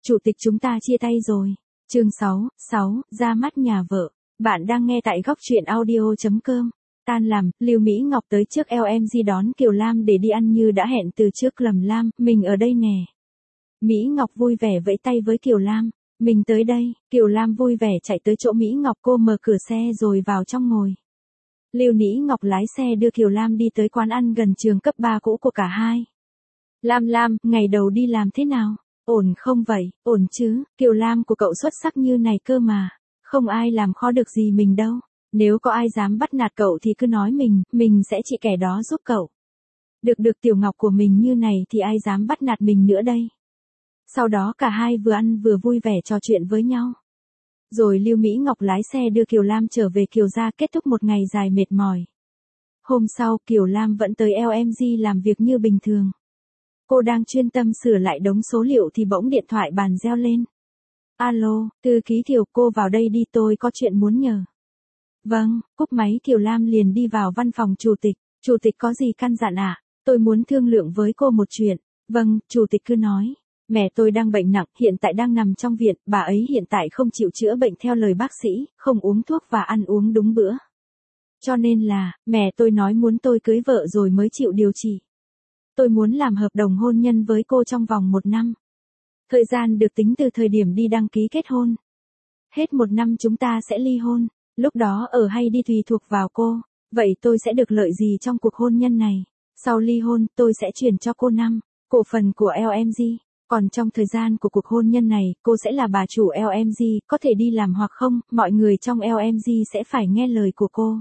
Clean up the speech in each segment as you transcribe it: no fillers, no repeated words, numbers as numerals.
chủ tịch chúng ta chia tay rồi. Chương 6, ra mắt nhà vợ. Bạn đang nghe tại góc truyện audio.com. Tan làm, Lưu Mỹ Ngọc tới trước LMG đón Kiều Lam để đi ăn như đã hẹn từ trước. Lầm Lam, mình ở đây nè. Mỹ Ngọc vui vẻ vẫy tay với Kiều Lam. Mình tới đây. Kiều Lam vui vẻ chạy tới chỗ Mỹ Ngọc, cô mở cửa xe rồi vào trong ngồi. Lưu Mỹ Ngọc lái xe đưa Kiều Lam đi tới quán ăn gần trường cấp 3 cũ của cả hai. Lam, ngày đầu đi làm thế nào? Ổn không vậy? Ổn chứ, Kiều Lam của cậu xuất sắc như này cơ mà. Không ai làm khó được gì mình đâu. Nếu có ai dám bắt nạt cậu thì cứ nói mình sẽ trị kẻ đó giúp cậu. Được Tiểu Ngọc của mình như này thì ai dám bắt nạt mình nữa đây. Sau đó cả hai vừa ăn vừa vui vẻ trò chuyện với nhau. Rồi Lưu Mỹ Ngọc lái xe đưa Kiều Lam trở về Kiều gia, kết thúc một ngày dài mệt mỏi. Hôm sau Kiều Lam vẫn tới LMG làm việc như bình thường. Cô đang chuyên tâm sửa lại đống số liệu thì bỗng điện thoại bàn reo lên. Alo, thư ký Kiều, cô vào đây đi, tôi có chuyện muốn nhờ. Vâng, cúp máy Kiều Lam liền đi vào văn phòng chủ tịch. Chủ tịch có gì căn dặn ạ? Tôi muốn thương lượng với cô một chuyện. Vâng, chủ tịch cứ nói. Mẹ tôi đang bệnh nặng, hiện tại đang nằm trong viện, bà ấy hiện tại không chịu chữa bệnh theo lời bác sĩ, không uống thuốc và ăn uống đúng bữa. Cho nên là, mẹ tôi nói muốn tôi cưới vợ rồi mới chịu điều trị. Tôi muốn làm hợp đồng hôn nhân với cô trong vòng 1 năm. Thời gian được tính từ thời điểm đi đăng ký kết hôn. Hết 1 năm chúng ta sẽ ly hôn, lúc đó ở hay đi tùy thuộc vào cô. Vậy tôi sẽ được lợi gì trong cuộc hôn nhân này? Sau ly hôn, tôi sẽ chuyển cho cô 5 cổ phần của LMG. Còn trong thời gian của cuộc hôn nhân này, cô sẽ là bà chủ LMG, có thể đi làm hoặc không, mọi người trong LMG sẽ phải nghe lời của cô.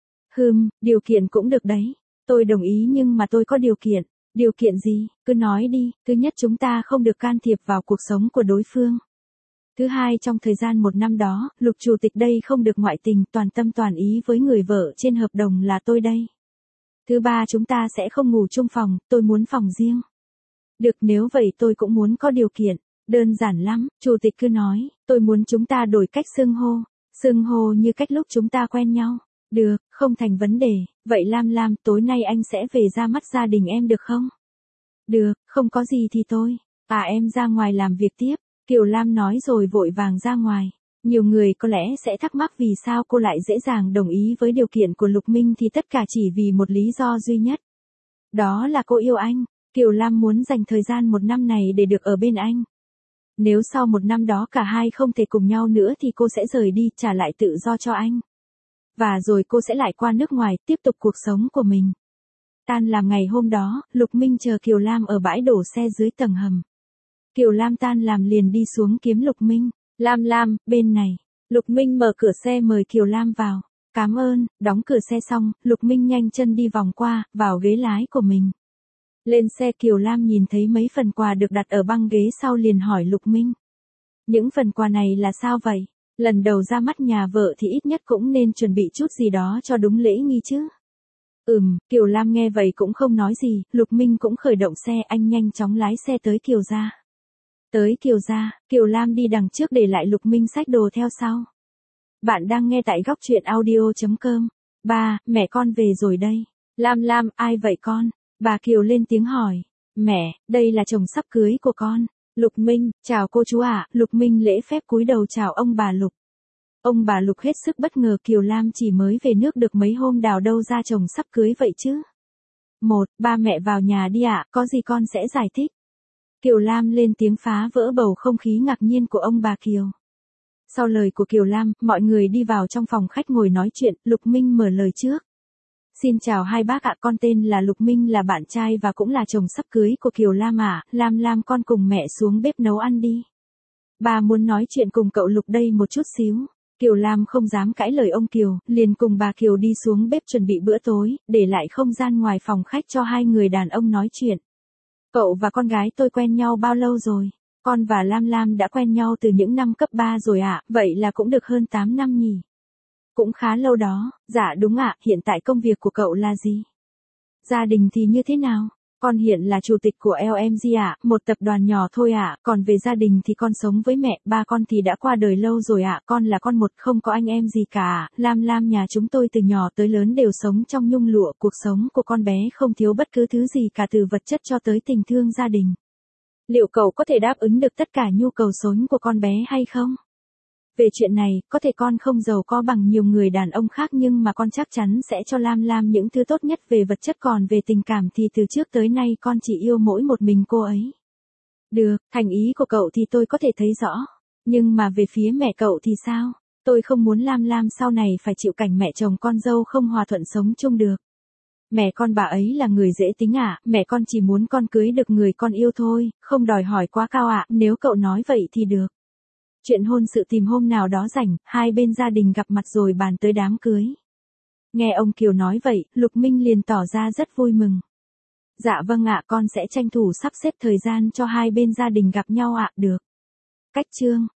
Điều kiện cũng được đấy. Tôi đồng ý nhưng mà tôi có điều kiện. Điều kiện gì? Cứ nói đi. Thứ nhất, chúng ta không được can thiệp vào cuộc sống của đối phương. Thứ hai, trong thời gian 1 năm đó, Lục chủ tịch đây không được ngoại tình, toàn tâm toàn ý với người vợ trên hợp đồng là tôi đây. Thứ ba, chúng ta sẽ không ngủ chung phòng, tôi muốn phòng riêng. Được, nếu vậy tôi cũng muốn có điều kiện. Đơn giản lắm, chủ tịch cứ nói, tôi muốn chúng ta đổi cách xưng hô. Xưng hô như cách lúc chúng ta quen nhau. Được, không thành vấn đề. Vậy Lam, tối nay anh sẽ về ra mắt gia đình em được không? Được, không có gì thì thôi. Em ra ngoài làm việc tiếp. Kiều Lam nói rồi vội vàng ra ngoài. Nhiều người có lẽ sẽ thắc mắc vì sao cô lại dễ dàng đồng ý với điều kiện của Lục Minh, thì tất cả chỉ vì một lý do duy nhất. Đó là cô yêu anh. Kiều Lam muốn dành thời gian 1 năm này để được ở bên anh. Nếu sau 1 năm đó cả hai không thể cùng nhau nữa thì cô sẽ rời đi, trả lại tự do cho anh. Và rồi cô sẽ lại qua nước ngoài, tiếp tục cuộc sống của mình. Tan làm ngày hôm đó, Lục Minh chờ Kiều Lam ở bãi đổ xe dưới tầng hầm. Kiều Lam tan làm liền đi xuống kiếm Lục Minh. Lam, bên này. Lục Minh mở cửa xe mời Kiều Lam vào. Cảm ơn. Đóng cửa xe xong, Lục Minh nhanh chân đi vòng qua, vào ghế lái của mình. Lên xe, Kiều Lam nhìn thấy mấy phần quà được đặt ở băng ghế sau liền hỏi Lục Minh. Những phần quà này là sao vậy? Lần đầu ra mắt nhà vợ thì ít nhất cũng nên chuẩn bị chút gì đó cho đúng lễ nghi chứ. Kiều Lam nghe vậy cũng không nói gì, Lục Minh cũng khởi động xe, anh nhanh chóng lái xe tới Kiều gia. Tới Kiều gia, Kiều Lam đi đằng trước để lại Lục Minh xách đồ theo sau. Bạn đang nghe tại góc truyện audio.com. Ba, mẹ con về rồi đây. Lam, ai vậy con? Bà Kiều lên tiếng hỏi. Mẹ, đây là chồng sắp cưới của con. Lục Minh, chào cô chú ạ. Lục Minh lễ phép cúi đầu chào ông bà Lục. Ông bà Lục hết sức bất ngờ, Kiều Lam chỉ mới về nước được mấy hôm, đào đâu ra chồng sắp cưới vậy chứ. Ba mẹ vào nhà đi ạ, có gì con sẽ giải thích. Kiều Lam lên tiếng phá vỡ bầu không khí ngạc nhiên của ông bà Kiều. Sau lời của Kiều Lam, mọi người đi vào trong phòng khách ngồi nói chuyện, Lục Minh mở lời trước. Xin chào hai bác ạ, con tên là Lục Minh, là bạn trai và cũng là chồng sắp cưới của Kiều Lam ạ. Lam, con cùng mẹ xuống bếp nấu ăn đi. Bà muốn nói chuyện cùng cậu Lục đây một chút xíu. Kiều Lam không dám cãi lời ông Kiều, liền cùng bà Kiều đi xuống bếp chuẩn bị bữa tối, để lại không gian ngoài phòng khách cho hai người đàn ông nói chuyện. Cậu và con gái tôi quen nhau bao lâu rồi? Con và Lam đã quen nhau từ những năm cấp 3 rồi ạ, vậy là cũng được hơn 8 năm nhỉ? Cũng khá lâu đó. Dạ đúng ạ. Hiện tại công việc của cậu là gì? Gia đình thì như thế nào? Con hiện là chủ tịch của LMG ạ, một tập đoàn nhỏ thôi ạ. Còn về gia đình thì con sống với mẹ, ba con thì đã qua đời lâu rồi ạ. Con là con một, không có anh em gì cả. Lam, nhà chúng tôi từ nhỏ tới lớn đều sống trong nhung lụa, cuộc sống của con bé không thiếu bất cứ thứ gì cả, từ vật chất cho tới tình thương gia đình. Liệu cậu có thể đáp ứng được tất cả nhu cầu xốn của con bé hay không? Về chuyện này, có thể con không giàu có bằng nhiều người đàn ông khác nhưng mà con chắc chắn sẽ cho Lam Lam những thứ tốt nhất về vật chất, còn về tình cảm thì từ trước tới nay con chỉ yêu mỗi một mình cô ấy. Được, thành ý của cậu thì tôi có thể thấy rõ. Nhưng mà về phía mẹ cậu thì sao? Tôi không muốn Lam Lam sau này phải chịu cảnh mẹ chồng con dâu không hòa thuận sống chung được. Mẹ con bà ấy là người dễ tính ạ, mẹ con chỉ muốn con cưới được người con yêu thôi, không đòi hỏi quá cao ạ, nếu cậu nói vậy thì được. Chuyện hôn sự tìm hôm nào đó rảnh, hai bên gia đình gặp mặt rồi bàn tới đám cưới. Nghe ông Kiều nói vậy, Lục Minh liền tỏ ra rất vui mừng. Dạ vâng ạ, con sẽ tranh thủ sắp xếp thời gian cho hai bên gia đình gặp nhau ạ, được. Cách chương